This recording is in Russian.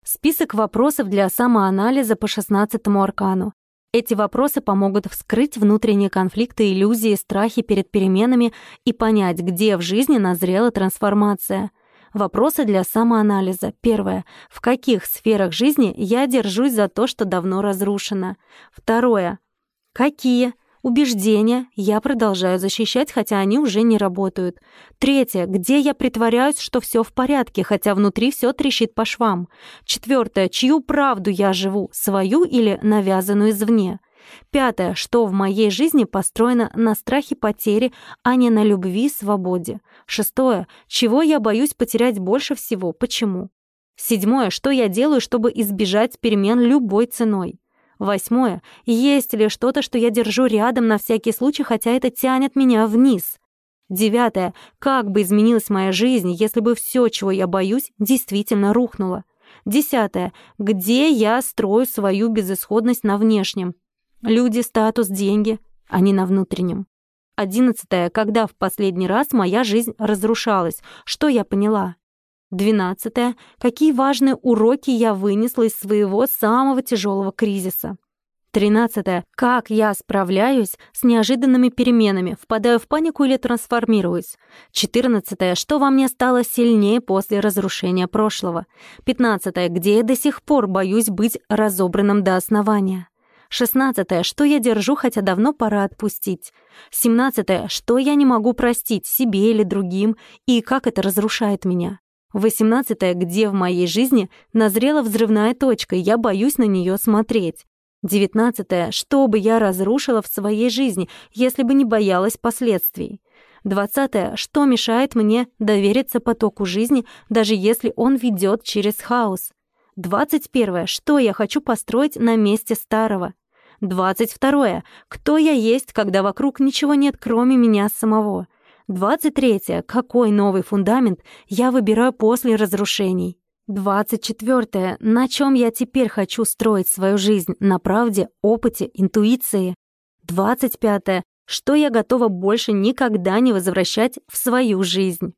Список вопросов для самоанализа по 16-му аркану. Эти вопросы помогут вскрыть внутренние конфликты, иллюзии, страхи перед переменами и понять, где в жизни назрела трансформация. Вопросы для самоанализа. Первое. В каких сферах жизни я держусь за то, что давно разрушено? Второе. Какие убеждения я продолжаю защищать, хотя они уже не работают? Третье. Где я притворяюсь, что все в порядке, хотя внутри все трещит по швам? Четвертое. Чью правду я живу, свою или навязанную извне? Пятое. Что в моей жизни построено на страхе потери, а не на любви и свободе? Шестое. Чего я боюсь потерять больше всего? Почему? Седьмое. Что я делаю, чтобы избежать перемен любой ценой? Восьмое. Есть ли что-то, что я держу рядом на всякий случай, хотя это тянет меня вниз? Девятое. Как бы изменилась моя жизнь, если бы все, чего я боюсь, действительно рухнуло? Десятое. Где я строю свою безысходность на внешнем? Люди, статус, деньги, а не на внутреннем. 11. Когда в последний раз моя жизнь разрушалась? Что я поняла? 12. Какие важные уроки я вынесла из своего самого тяжелого кризиса? 13. Как я справляюсь с неожиданными переменами? Впадаю в панику или трансформируюсь? 14. Что во мне стало сильнее после разрушения прошлого? 15. Где я до сих пор боюсь быть разобранным до основания? 16. Что я держу, хотя давно пора отпустить? 17. Что я не могу простить себе или другим, и как это разрушает меня? 18. Где в моей жизни назрела взрывная точка, и я боюсь на нее смотреть? 19. Что бы я разрушила в своей жизни, если бы не боялась последствий? 20. Что мешает мне довериться потоку жизни, даже если он ведет через хаос? 21. Что я хочу построить на месте старого? 22. Кто я есть, когда вокруг ничего нет, кроме меня самого? 23. Какой новый фундамент я выбираю после разрушений? 24. На чем я теперь хочу строить свою жизнь? На правде, опыте, интуиции? 25. Что я готова больше никогда не возвращать в свою жизнь?